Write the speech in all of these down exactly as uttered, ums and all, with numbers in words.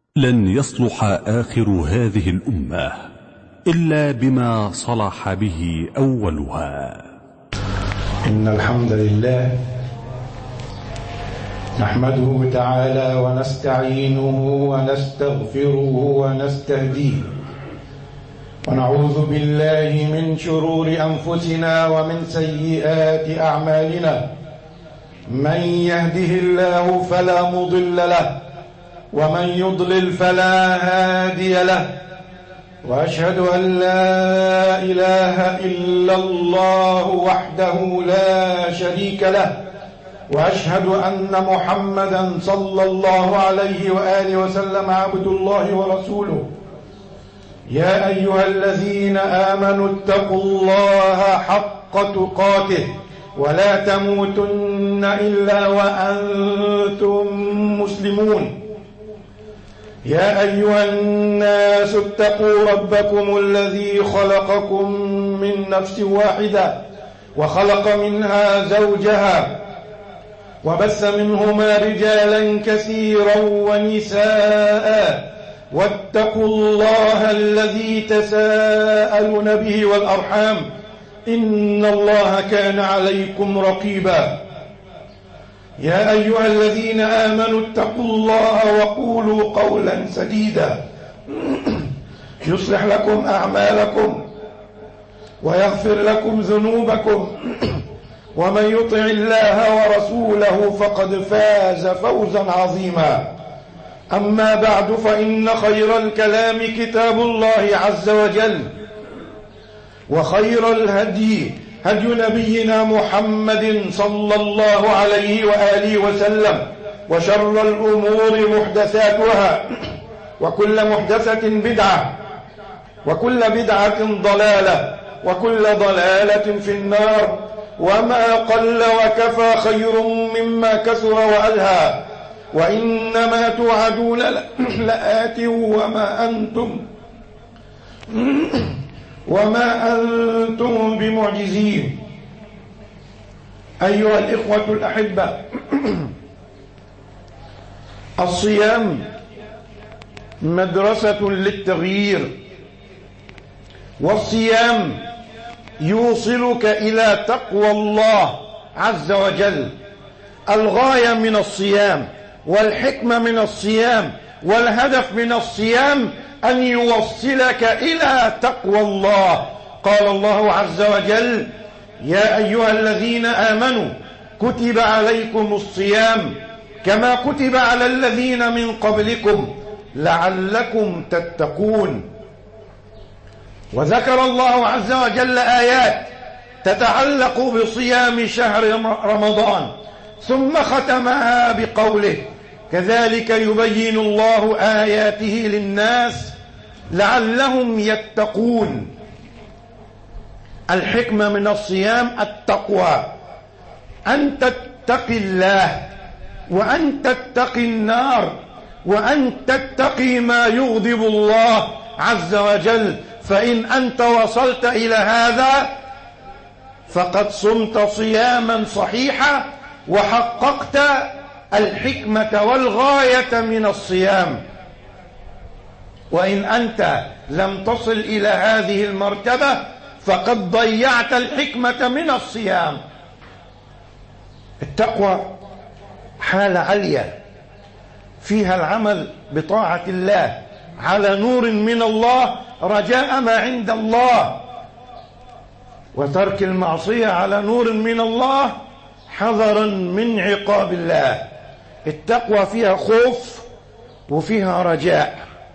لن يصلح آخر هذه الأمة إلا بما صلح به أولها. إن الحمد لله نحمده تعالى ونستعينه ونستغفره ونستهديه، ونعوذ بالله من شرور أنفسنا ومن سيئات أعمالنا. من يهده الله فلا مضل له، ومن يضلل فلا هادي له، وأشهد أن لا إله إلا الله وحده لا شريك له، وأشهد أن محمدا صلى الله عليه وآله وسلم عبد الله ورسوله. يا أيها الذين آمنوا اتقوا الله حق تقاته ولا تموتن إلا وأنتم مسلمون. يا أيها الناس اتقوا ربكم الذي خلقكم من نفس واحدة وخلق منها زوجها وبث منهما رجالا كثيرا ونساء، واتقوا الله الذي تساءلون به والأرحام إن الله كان عليكم رقيبا. يا أيها الذين آمنوا اتقوا الله وقولوا قولا سديدا يصلح لكم أعمالكم ويغفر لكم ذنوبكم، ومن يطع الله ورسوله فقد فاز فوزا عظيما. أما بعد، فإن خير الكلام كتاب الله عز وجل، وخير الهدي هدي نبينا محمد صلى الله عليه وآله وسلم، وشر الأمور محدثاتها، وكل محدثة بدعة، وكل بدعة ضلالة، وكل ضلالة في النار. وما قل وكفى خير مما كثر وألهى، وإنما توعدون لآت وما أنتم وما أنتم بمعجزين. أيها الإخوة الأحبة، الصيام مدرسة للتغيير، والصيام يوصلك إلى تقوى الله عز وجل. الغاية من الصيام والحكمة من الصيام والهدف من الصيام أن يوصلك إلى تقوى الله. قال الله عز وجل: يا أيها الذين آمنوا كتب عليكم الصيام كما كتب على الذين من قبلكم لعلكم تتقون. وذكر الله عز وجل آيات تتعلق بصيام شهر رمضان، ثم ختمها بقوله: كذلك يبين الله آياته للناس لعلهم يتقون. الحكمة من الصيام التقوى، أن تتقي الله، وأن تتقي النار، وأن تتقي ما يغضب الله عز وجل. فإن أنت وصلت إلى هذا فقد صمت صياما صحيحا، وحققت الحكمة والغاية من الصيام. وإن أنت لم تصل إلى هذه المرتبة فقد ضيعت الحكمة من الصيام. التقوى حالة عالية فيها العمل بطاعة الله على نور من الله رجاء ما عند الله، وترك المعصية على نور من الله حذرا من عقاب الله. التقوى فيها خوف وفيها رجاء.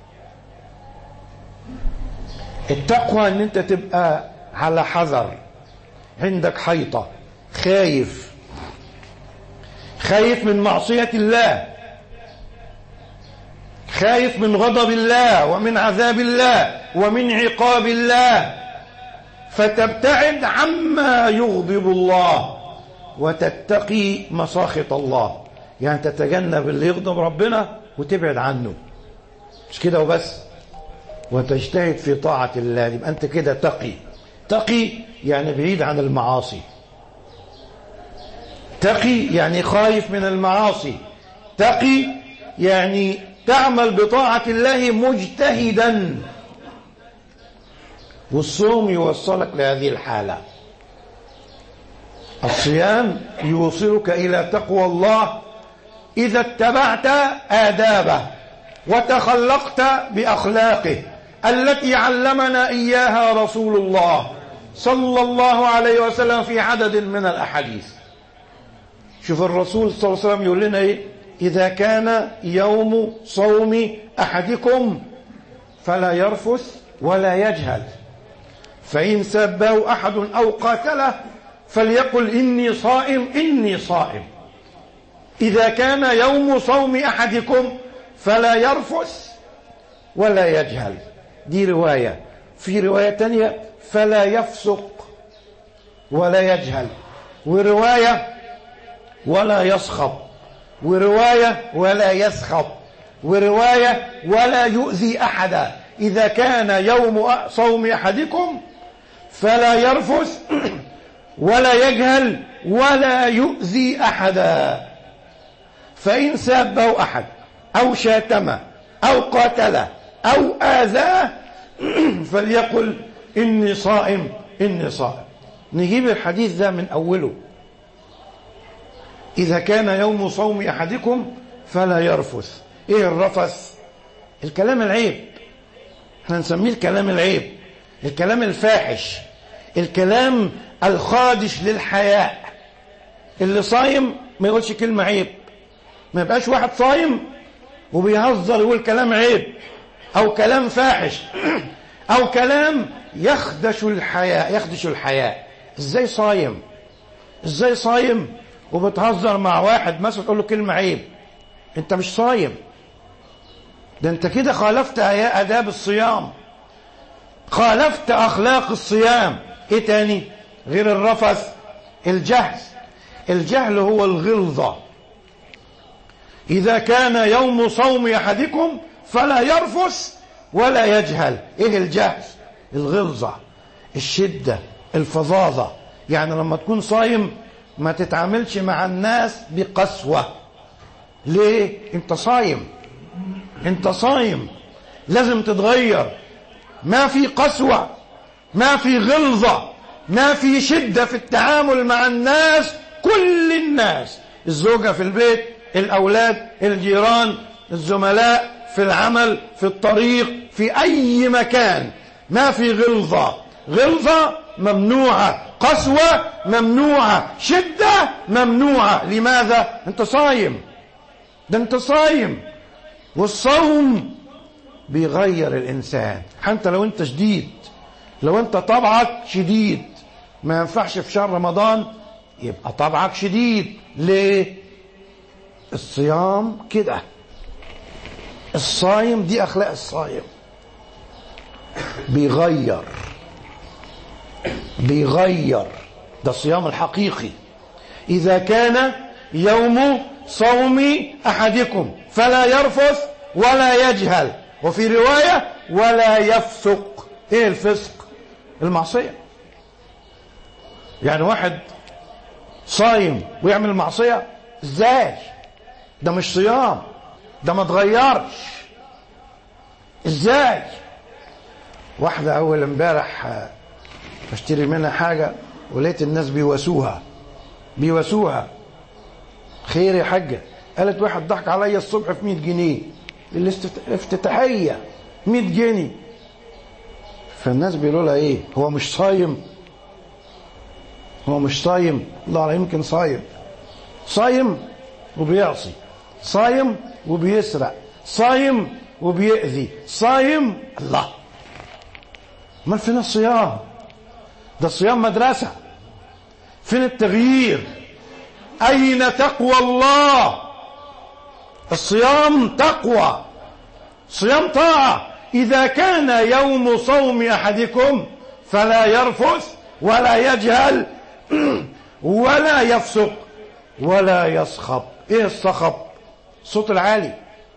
التقوى ان انت تبقى على حذر، عندك حيطة، خايف خايف من معصية الله، خايف من غضب الله ومن عذاب الله ومن عقاب الله، فتبتعد عما يغضب الله وتتقي مساخط الله. يعني تتجنب اللي يغضب ربنا وتبعد عنه، مش كده وبس، وتجتهد في طاعة الله. يبقى أنت كده تقي. تقي يعني بعيد عن المعاصي، تقي يعني خايف من المعاصي، تقي يعني تعمل بطاعة الله مجتهدا، والصوم يوصلك لهذه الحالة. الصيام يوصلك إلى تقوى الله إذا اتبعت آدابه وتخلقت بأخلاقه التي علمنا إياها رسول الله صلى الله عليه وسلم في عدد من الأحاديث. شوف الرسول صلى الله عليه وسلم يقول لنا إيه؟ إذا كان يوم صوم أحدكم فلا يرفث ولا يجهل، فإن سبه أحد أو قاتله فليقل إني صائم إني صائم. إذا كان يوم صوم أحدكم فلا يرفث ولا يجهل، دي رواية. في رواية تانية فلا يفسق ولا يجهل، ورواية ولا يصخب، ورواية ولا يسخب، ورواية ولا يؤذي أحدا. إذا كان يوم صوم أحدكم فلا يرفث ولا يجهل ولا يؤذي أحدا، فإن سابه أحد أو شاتمه أو قاتله أو آذاه فليقل إني صائم إني صائم. نجيب الحديث ده من أوله. إذا كان يوم صوم أحدكم فلا يرفث. إيه الرفث؟ الكلام العيب، احنا نسميه الكلام العيب، الكلام الفاحش، الكلام الخادش للحياء. اللي صايم ما يقولش كلمة عيب، ما يبقاش واحد صايم وبيهزر يقول كلام عيب أو كلام فاحش أو كلام يخدش الحياء يخدش الحياء. إزاي صايم؟ إزاي صايم وبتهزر مع واحد مثلا تقول له كلمة عيب؟ أنت مش صايم، ده أنت كده خالفت آداب الصيام، خالفت أخلاق الصيام. إيه تاني غير الرفث؟ الجهل. الجهل هو الغلظة. إذا كان يوم صوم أحدكم فلا يرفث ولا يجهل. إيه الجهل؟ الغلظة، الشدة، الفظاظة. يعني لما تكون صايم ما تتعاملش مع الناس بقسوة. ليه؟ انت صايم، انت صايم، لازم تتغير. ما في قسوة، ما في غلظة، ما في شدة في التعامل مع الناس، كل الناس، الزوجة في البيت، الأولاد، الجيران، الزملاء في العمل، في الطريق، في أي مكان، ما في غلظة. غلظة ممنوعة، قسوة ممنوعة، شدة ممنوعة. لماذا؟ انت صايم، ده انت صايم. والصوم بيغير الإنسان. حتى لو انت شديد، لو انت طبعك شديد، ما ينفعش في شهر رمضان يبقى طبعك شديد. ليه؟ الصيام كده، الصايم دي أخلاق الصايم، بيغير بيغير ده الصيام الحقيقي. إذا كان يوم صوم أحدكم فلا يرفث ولا يجهل، وفي رواية ولا يفسق. إيه الفسق؟ المعصية. يعني واحد صايم ويعمل المعصية؟ إزاي؟ ده مش صيام، ده ما تغيرش. إزاي؟ واحدة أول امبارح بشتري منها حاجة ولقيت الناس بيواسوها بيواسوها خير يا حاجة؟ قالت واحد ضحك عليا الصبح في مية جنيه، الافتتاحية مية جنيه. فالناس بيقولوا لها ايه؟ هو مش صايم؟ هو مش صايم؟ الله، يمكن صايم، صايم وبيعصي، صايم وبيسرق، صايم وبيأذي، صايم. الله، ما فين الصيام؟ ده الصيام مدرسة. فين التغيير؟ أين تقوى الله؟ الصيام تقوى، صيام طاعة. إذا كان يوم صوم أحدكم فلا يرفث ولا يجهل ولا يفسق ولا يصخب. إيه الصخب؟ الصوت العالي،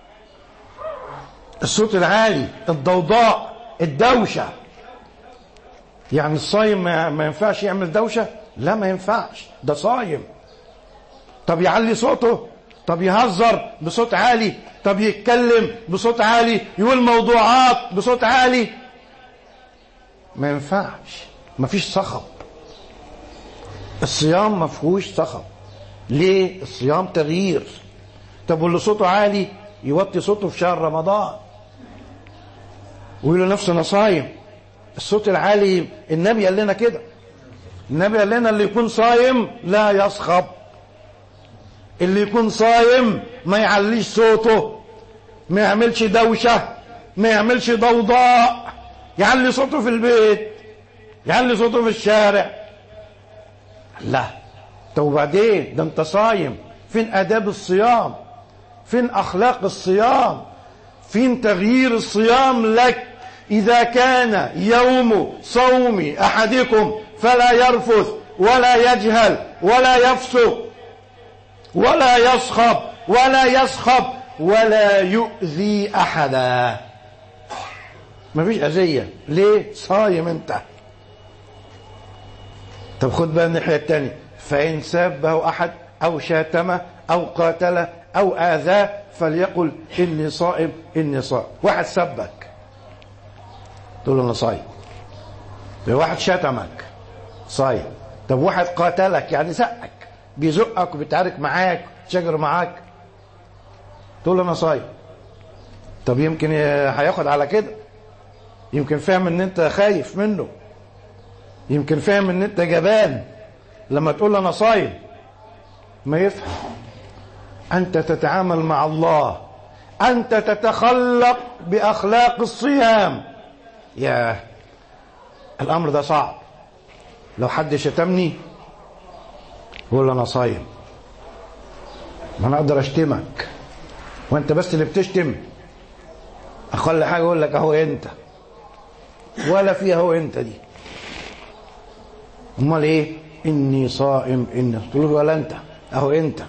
الصوت العالي، الضوضاء، الدوشة. يعني الصايم ما ينفعش يعمل دوشة؟ لا، ما ينفعش، ده صايم. طب يعلي صوته؟ طب يهزر بصوت عالي، طب يتكلم بصوت عالي، يقول موضوعات بصوت عالي، ما ينفعش. ما فيش صخب. الصيام ما فيهوش صخب. ليه؟ الصيام تغيير. طب واللي صوته عالي يوطي صوته في شهر رمضان ويقول لنفسه انا صايم. الصوت العالي النبي قال لنا كده، النبي قال لنا اللي يكون صايم لا يصخب، اللي يكون صايم ما يعليش صوته، ما يعملش دوشة، ما يعملش ضوضاء، يعلي صوته في البيت، يعلي صوته في الشارع. لا. طب وبعدين ده انت صايم، فين آداب الصيام؟ فين أخلاق الصيام؟ فين تغيير الصيام لك؟ إذا كان يوم صوم أحدكم فلا يرفث ولا يجهل ولا يفسق ولا يصخب ولا يصخب ولا يؤذي أحدا. مفيش أذية. ليه؟ صايم انت. طب خد بقى الناحية التانية، فإن سابه أحد أو شاتمه أو قاتله أو آذاه فليقل إني صائم إني صائم. واحد سبك تقول له أنا صايم. واحد شتمك صايم. طب واحد قاتلك يعني زقك، بيزقك وبيتعارك معاك شجر معاك، تقول له أنا صايم. طب يمكن هياخد على كده، يمكن فاهم ان انت خايف منه، يمكن فاهم ان انت جبان لما تقول له انا صايم. ما يفهم. انت تتعامل مع الله، انت تتخلق باخلاق الصيام. يا الامر ده صعب. لو حد شتمني قول له انا صايم. ما انا اقدر اشتمك وانت بس اللي بتشتم. اقل حاجه اقول لك اهو انت، ولا فيها هو انت دي. امال ايه؟ اني صائم اني، تقول له ولا انت اهو انت.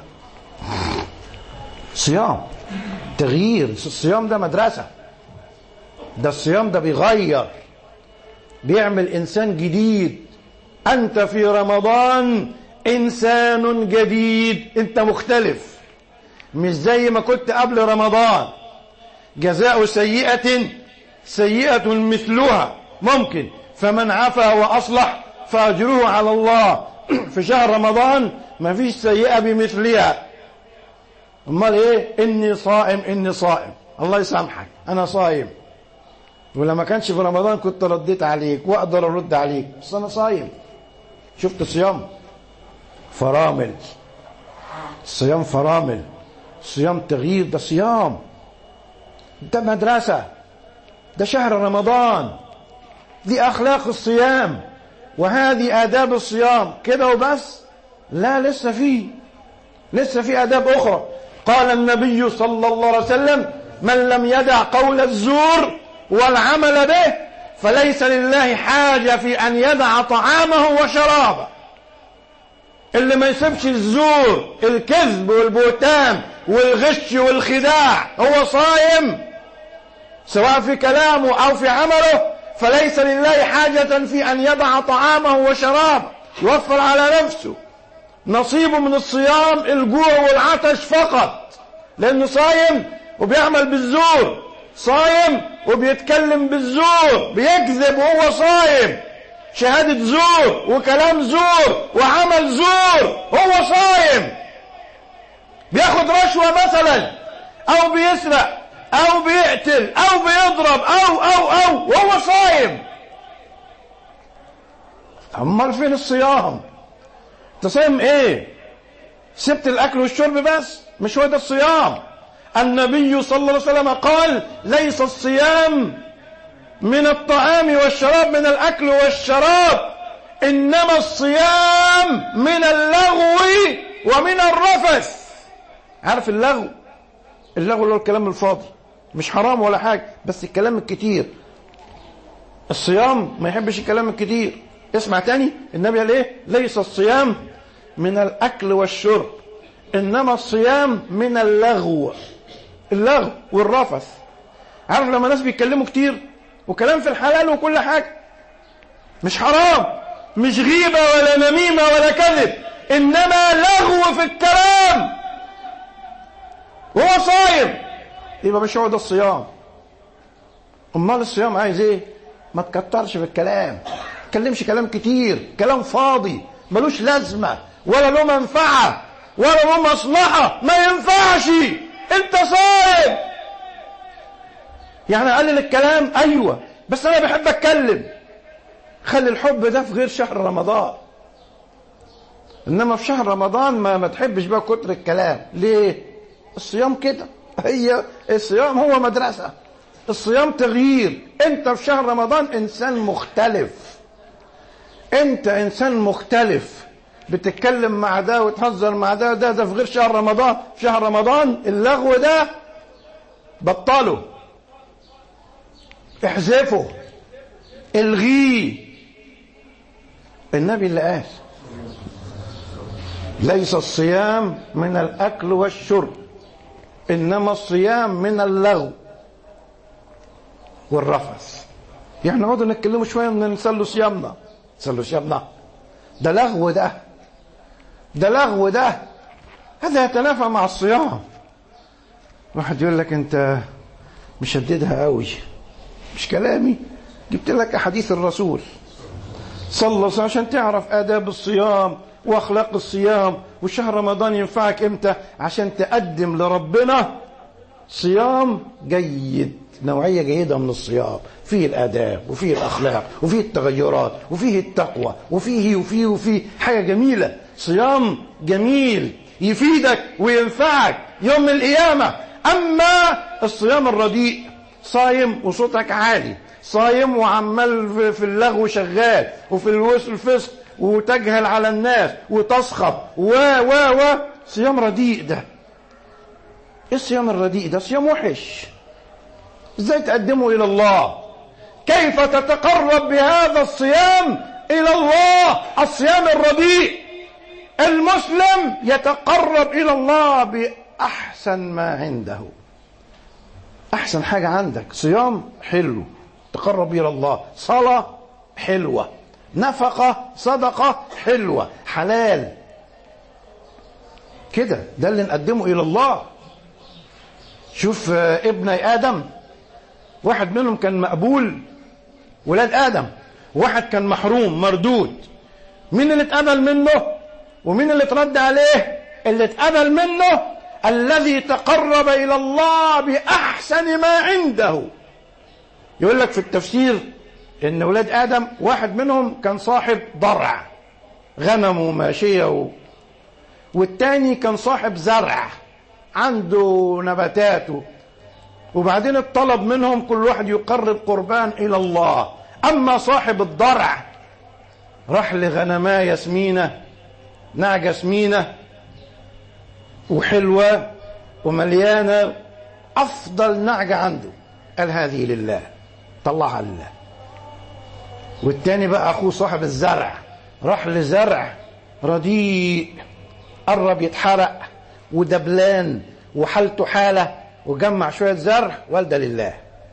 صيام تغيير. الصيام ده مدرسه. ده الصيام ده بيغير، بيعمل انسان جديد. انت في رمضان انسان جديد، انت مختلف، مش زي ما كنت قبل رمضان. جزاء سيئة سيئة مثلها. ممكن فمن عفا وأصلح فأجره على الله. في شهر رمضان ما فيش سيئة بمثلها. امال ايه؟ اني صائم اني صائم. الله يسامحك انا صايم، ولما كانش في رمضان كنت رديت عليك واقدر ارد عليك، بس انا صايم. شفت الصيام فرامل. الصيام فرامل. الصيام تغيير. ده صيام، ده مدرسة، ده شهر رمضان، دي أخلاق الصيام، وهذه آداب الصيام. كده وبس؟ لا، لسه فيه لسه في آداب أخرى. قال النبي صلى الله عليه وسلم من لم يدع قول الزور والعمل به فليس لله حاجة في أن يدع طعامه وشرابه. اللي ما يسيبش الزور، الكذب والبهتان والغش والخداع، هو صايم سواء في كلامه أو في عمله، فليس لله حاجة في أن يدع طعامه وشرابه، يوفر على نفسه نصيبه من الصيام الجوع والعطش فقط، لأنه صايم وبيعمل بالزور، صايم وبيتكلم بالزور، بيكذب وهو صايم، شهادة زور وكلام زور وعمل زور، هو صايم. بياخد رشوة مثلا، أو بيسرق أو بيقتل أو بيضرب أو أو أو وهو صايم. أمال فين الصيام؟ تصيم إيه؟ سبت الأكل والشرب بس؟ مش هو ده الصيام. النبي صلى الله عليه وسلم قال ليس الصيام من الطعام والشراب، من الأكل والشراب، إنما الصيام من اللغو ومن الرفث. عارف اللغو؟ اللغو اللي هو الكلام الفاضي، مش حرام ولا حاجة، بس الكلام الكتير. الصيام ما يحبش الكلام الكتير. اسمع تاني، النبي قال ايه؟ ليس الصيام من الأكل والشرب، إنما الصيام من اللغو، اللغو والرفث. عارف لما ناس بيتكلموا كتير وكلام في الحلال وكل حاجة، مش حرام، مش غيبة ولا نميمة ولا كذب، إنما لغو في الكلام. هو صايم، يبقى مش هو ده الصيام. امال الصيام عايز ايه؟ ما تكترش في الكلام، ما تكلمش كلام كتير، كلام فاضي ملوش لازمه ولا له منفعه ولا له مصلحه، ما ينفعش. انت صايم. يعني اقلل الكلام، ايوه، بس انا بحب اتكلم. خلي الحب ده في غير شهر رمضان، انما في شهر رمضان ما, ما تحبش بقى كتر الكلام. ليه؟ الصيام كده، هي الصيام هو مدرسة، الصيام تغيير. انت في شهر رمضان انسان مختلف، انت انسان مختلف، بتتكلم مع ده وتهزر مع ده. ده ده في غير شهر رمضان. في شهر رمضان اللغو ده بطله، احذفه، الغيه. النبي اللي قال ليس الصيام من الأكل والشرب، إنما الصيام من اللغو والرفث. يعني نقعد نتكلموا شوية من نسلوا صيامنا، نسلوا صيامنا، ده لغو، ده ده لغو، ده هذا يتنافى مع الصيام. واحد يقول لك أنت مشددها قوي، مش كلامي، جبت لك أحاديث الرسول صلى الله عليه وسلم عشان تعرف آداب الصيام واخلاق الصيام. وشهر رمضان ينفعك امتى؟ عشان تقدم لربنا صيام جيد، نوعية جيدة من الصيام، فيه الآداب وفيه الأخلاق وفيه التغيرات وفيه التقوى وفيه وفيه وفيه حاجة جميلة. صيام جميل يفيدك وينفعك يوم القيامة. أما الصيام الرديء، صايم وصوتك عالي، صايم وعمال في اللغو شغال وفي الفسق وتجهل على الناس وتصخب و و و صيام رديء. ده ايه الصيام الرديء ده؟ صيام وحش. ازاي تقدمه الى الله؟ كيف تتقرب بهذا الصيام الى الله؟ الصيام الرديء. المسلم يتقرب الى الله باحسن ما عنده، احسن حاجة عندك. صيام حلو تقرب الى الله، صلاة حلوة، نفقة صدقة حلوة حلال كده، ده اللي نقدمه إلى الله. شوف ابني آدم، واحد منهم كان مقبول، ولاد آدم، واحد كان محروم مردود. مين اللي اتقبل منه ومين اللي اترد عليه؟ اللي اتقبل منه الذي تقرب إلى الله بأحسن ما عنده. يقول لك في التفسير إن ولاد آدم واحد منهم كان صاحب ضرع، غنم وماشية و... والتاني كان صاحب زرع، عنده نباتاته. وبعدين الطلب منهم كل واحد يقرب قربان إلى الله. أما صاحب الضرع راح لغنماية سمينة، نعجة سمينة وحلوة ومليانة، أفضل نعجة عنده، قال هذه لله، طلعها لله. والتاني بقى أخوه صاحب الزرع راح لزرع رديء، قرب يتحرق ودبلان وحالته حالة، وجمع شوية زرع والده لله.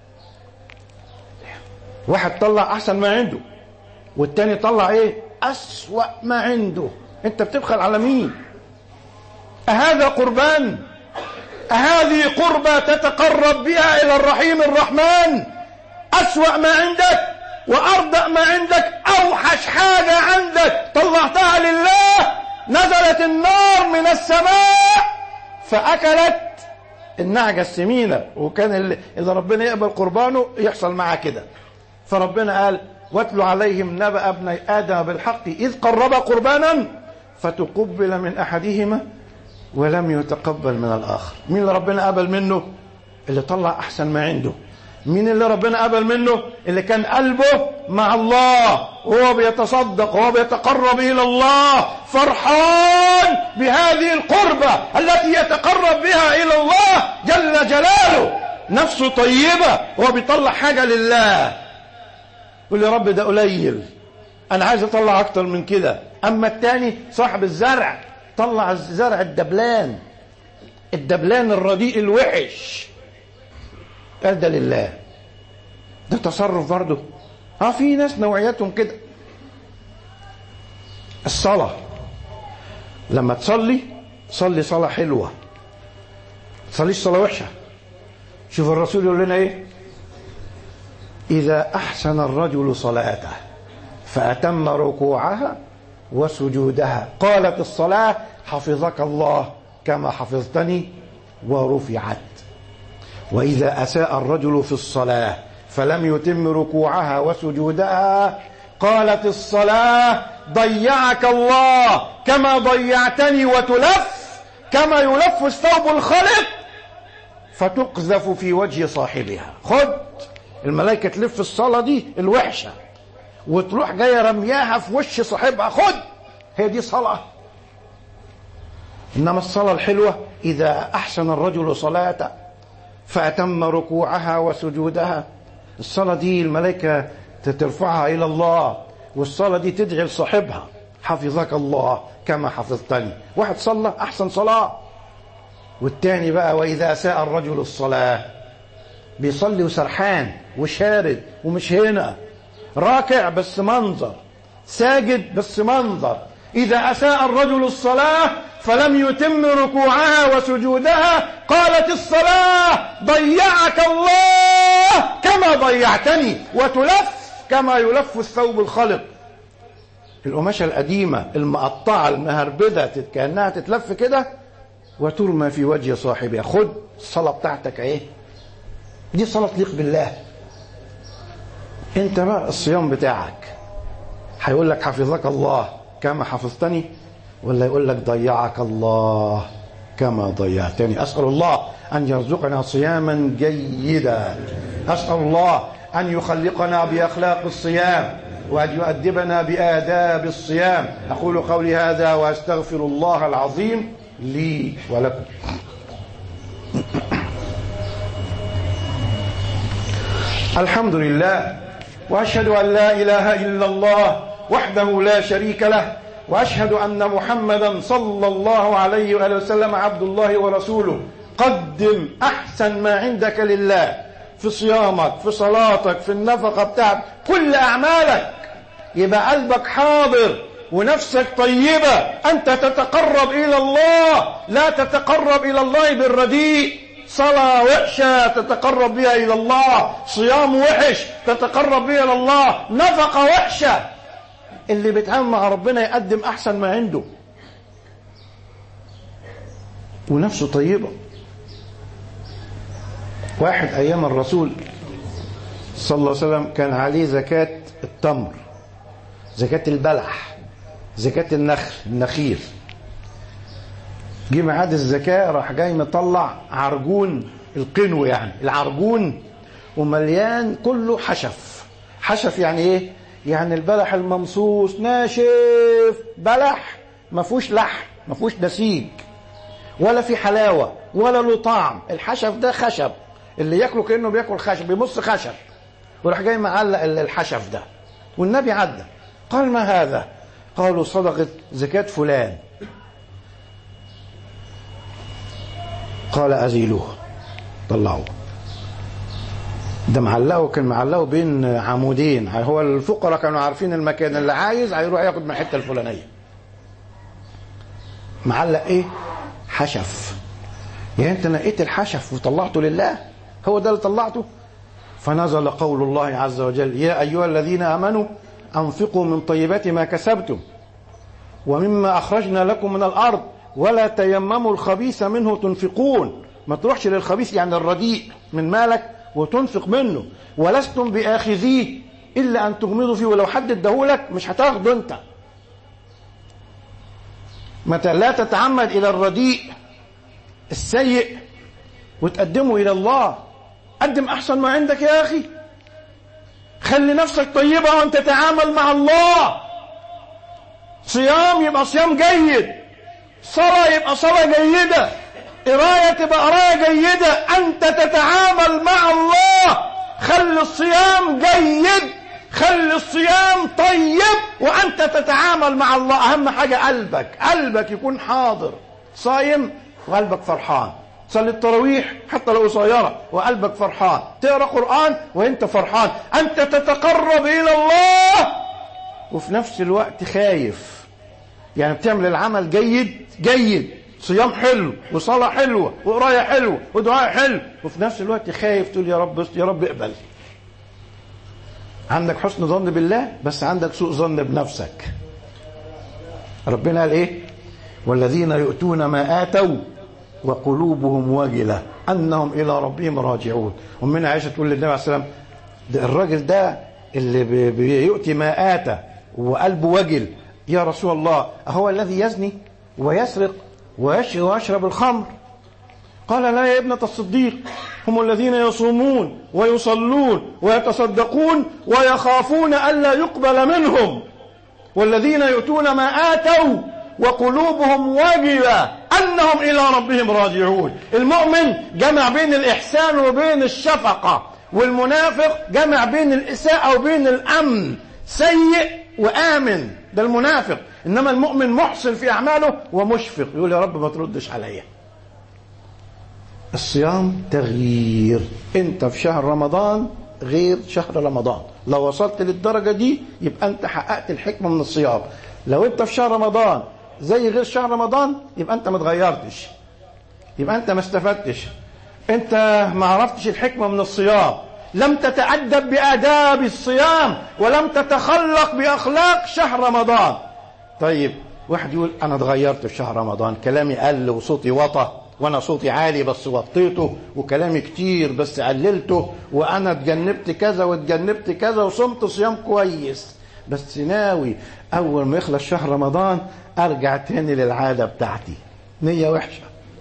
واحد طلع أحسن ما عنده والتاني طلع إيه؟ أسوأ ما عنده. أنت بتبخل على مين؟ أهذا قربان؟ أهذه قربة تتقرب بها إلى الرحيم الرحمن؟ أسوأ ما عندك وأردأ ما عندك، أوحش حاجة عندك طلعتها لله، نزلت النار من السماء فأكلت النعجة السمينة. وكان اللي إذا ربنا يقبل قربانه يحصل معاه كده. فربنا قال واتلوا عليهم نبأ ابني آدم بالحق إذ قرب قربانا فتقبل من أحدهما ولم يتقبل من الآخر. مين اللي ربنا قبل منه؟ اللي طلع أحسن ما عنده. مين اللي ربنا قبل منه؟ اللي كان قلبه مع الله وهو بيتصدق وهو بيتقرب إلى الله، فرحان بهذه القربة التي يتقرب بها إلى الله جل جلاله، نفسه طيبة وهو بيطلع حاجة لله. يقول يا رب ده قليل، أنا عايز أطلع أكتر من كده. أما التاني صاحب الزرع طلع الزرع الدبلان، الدبلان الرديء الوحش، قال ده لله. ده تصرف برضه. اه في ناس نوعياتهم كده. الصلاة لما تصلي صلي صلاة حلوة، تصليش صلاة وحشة. شوف الرسول يقول لنا ايه: إذا أحسن الرجل صلاته فأتم ركوعها وسجودها قالت الصلاة حفظك الله كما حفظتني ورفعت. وإذا أساء الرجل في الصلاة فلم يتم ركوعها وسجودها قالت الصلاة ضيعك الله كما ضيعتني، وتلف كما يلف الثوب الخلق فتقذف في وجه صاحبها. خد الملائكة تلف الصلاة دي الوحشة وتروح جاية رمياها في وش صاحبها. خد، هي دي صلاة. إنما الصلاة الحلوة: إذا أحسن الرجل صلاته فأتم ركوعها وسجودها. الصلاة دي الملائكة ترفعها إلى الله، والصلاة دي تدعي لصاحبها: حفظك الله كما حفظتني. واحد صلى أحسن صلاة. والتاني بقى: وإذا أساء الرجل الصلاة، بيصلي وسرحان وشارد ومش هنا، راكع بس منظر، ساجد بس منظر. إذا أساء الرجل الصلاة فلم يتم ركوعها وسجودها قالت الصلاة ضيعك الله كما ضيعتني، وتلف كما يلف الثوب الخلق. القماشة القديمة المقطعة المهربدة كأنها تتلف كده وترمى في وجه صاحبها. خد الصلاة بتاعتك ايه، دي صلاة تليق بالله. انت بقى الصيام بتاعك هيقول لك حفظك الله كما حفظتني، ولا يقول لك ضيعك الله كما ضيعتني؟ أسأل الله أن يرزقنا صياما جيدا. أسأل الله أن يخلقنا بأخلاق الصيام وأن يؤدبنا بآداب الصيام. أقول قولي هذا وأستغفر الله العظيم لي ولكم. الحمد لله، وأشهد أن لا إله إلا الله وحده لا شريك له، وأشهد أن محمدا صلى الله عليه وآله وسلم عبد الله ورسوله. قدم أحسن ما عندك لله في صيامك، في صلاتك، في النفقة بتاعك، كل أعمالك، يبقى قلبك حاضر ونفسك طيبة. أنت تتقرب إلى الله، لا تتقرب إلى الله بالرديء. صلاة وحشة تتقرب بها إلى الله، صيام وحش تتقرب بها إلى الله، نفقة وحشة. اللي بيتعامل مع ربنا يقدم أحسن ما عنده ونفسه طيبة. واحد أيام الرسول صلى الله عليه وسلم كان عليه زكاة التمر، زكاة البلح، زكاة النخل النخيل. جه ميعاد الزكاة راح جاي مطلع عرجون القنو، يعني العرجون، ومليان كله حشف. حشف يعني ايه؟ يعني البلح الممصوص ناشف، بلح ما فيهوش لحم، ما فيهوش نسيج، ولا في حلاوة ولا له طعم. الحشف ده خشب، اللي ياكله كأنه بياكل خشب، بيمص خشب. وراح جاي معلق الحشف ده. والنبي عدى قال: ما هذا؟ قالوا: صدقة زكاة فلان. قال: أزيلوه، طلعوه. ده معلقه، كان معلقه بين عمودين. هو الفقراء كانوا عارفين المكان اللي عايز هيروح ياخد من الحته الفلانيه. معلق ايه؟ حشف. يعني انت نقيت الحشف وطلعته لله، هو ده اللي طلعته. فنزل قول الله عز وجل: يا ايها الذين امنوا انفقوا من طيبات ما كسبتم ومما اخرجنا لكم من الارض ولا تيمموا الخبيث منه تنفقون. ما تروحش للخبيث يعني الرديء من مالك وتنفق منه. ولستم بآخذيه إلا أن تغمضوا فيه، ولو حد اداهولك مش هتاخده أنت. متى لا تتعمد إلى الرديء السيء وتقدمه إلى الله. قدم أحسن ما عندك يا أخي، خلي نفسك طيبة وأنت تتعامل مع الله. صيام يبقى صيام جيد، صلاة يبقى صلاة جيدة، قراية تبقى قراية جيدة. أنت تتعامل مع الله، خلي الصيام جيد، خلي الصيام طيب وأنت تتعامل مع الله. أهم حاجة قلبك، قلبك يكون حاضر، صايم وقلبك فرحان. صلي التراويح حتى لو قصيرة وقلبك فرحان، تقرأ قرآن وأنت فرحان. أنت تتقرب إلى الله وفي نفس الوقت خايف، يعني بتعمل العمل جيد جيد صيام حلو وصلاة حلوة وقراية حلوة ودعاء حلو، وفي نفس الوقت خايف تقول يا رب يا رب اقبل. عندك حسن ظن بالله بس عندك سوء ظن بنفسك. ربنا قال ايه؟ والذين يؤتون ما آتوا وقلوبهم وجلة أنهم إلى ربهم راجعون. أمنا عائشة تقول للنبي عليه السلام ده الراجل ده اللي بيؤتي ما آتى وقلبه وجل، يا رسول الله أهو الذي يزني ويسرق ويشرب الخمر؟ قال لا يا ابنة الصديق، هم الذين يصومون ويصلون ويتصدقون ويخافون ألا يقبل منهم، والذين يؤتون ما آتوا وقلوبهم وجلة أنهم إلى ربهم راجعون. المؤمن جمع بين الإحسان وبين الشفقة، والمنافق جمع بين الإساءة وبين الأمن، سيء وآمن، ده المنافق. إنما المؤمن محسن في أعماله ومشفق، يقول يا رب ما تردش عليا. الصيام تغيير. انت في شهر رمضان غير شهر رمضان، لو وصلت للدرجة دي يبقى انت حققت الحكمة من الصيام. لو انت في شهر رمضان زي غير شهر رمضان يبقى انت ما اتغيرتش، يبقى انت ما استفدتش، انت ما عرفتش الحكمة من الصيام، لم تتأدب بآداب الصيام ولم تتخلق بأخلاق شهر رمضان. طيب واحد يقول انا اتغيرت في شهر رمضان، كلامي قل وصوتي وطى، وانا صوتي عالي بس وطيته، وكلامي كتير بس قللته، وانا اتجنبت كذا واتجنبت كذا وصمت صيام كويس، بس ناوي اول ما يخلص شهر رمضان ارجع تاني للعادة بتاعتي. نية وحشة،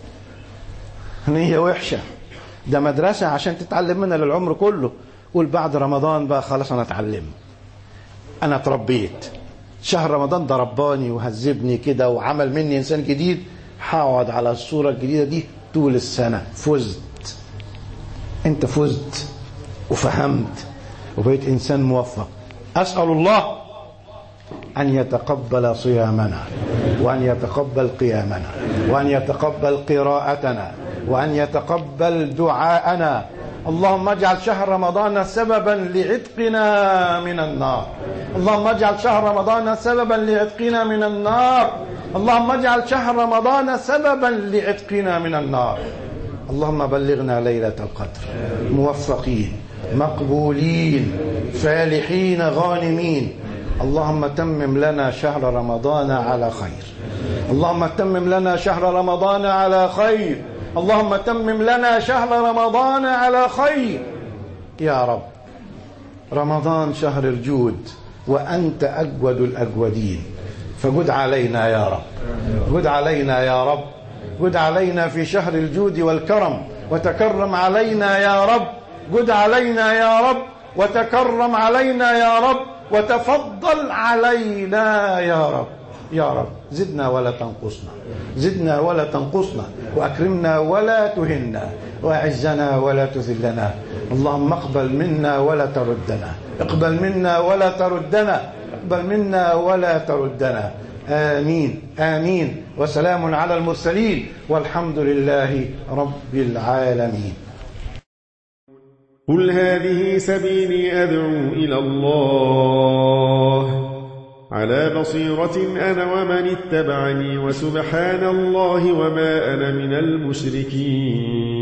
نية وحشة، ده مدرسة عشان تتعلم منها للعمر كله. قول بعد رمضان بقى خلاص انا اتعلم، انا اتربيت، شهر رمضان ده رباني وهذبني كده وعمل مني انسان جديد، هقعد على الصورة الجديدة دي طول السنة. فزت، انت فزت وفهمت وبقيت انسان موفق. اسأل الله ان يتقبل صيامنا، وان يتقبل قيامنا، وان يتقبل قراءتنا، وان يتقبل دعاءنا. اللهم اجعل شهر رمضان سببا لعتقنا من النار، اللهم اجعل شهر رمضان سببا لعتقنا من النار، اللهم اجعل شهر رمضان سببا لعتقنا من النار. اللهم بلغنا ليلة القدر موفقين مقبولين فالحين غانمين. اللهم تمم لنا شهر رمضان على خير، اللهم تمم لنا شهر رمضان على خير، اللهم تمم لنا شهر رمضان على خير يا رب. رمضان شهر الجود وأنت أجود الأجودين، فجد علينا يا رب، جد علينا يا رب، جد علينا في شهر الجود والكرم، وتكرم علينا يا رب، جد علينا يا رب، وتكرم علينا يا رب، وتفضل علينا يا رب. يا رب زدنا ولا تنقصنا، زدنا ولا تنقصنا، وأكرمنا ولا تهنا، وأعزنا ولا تذلنا. اللهم اقبل منا ولا تردنا، اقبل منا ولا تردنا، اقبل منا ولا تردنا. آمين آمين. وسلام على المرسلين والحمد لله رب العالمين. قل هذه سبيلي أدعو إلى الله على بصيرة أنا ومن اتبعني، وسبحان الله وما أنا من المشركين.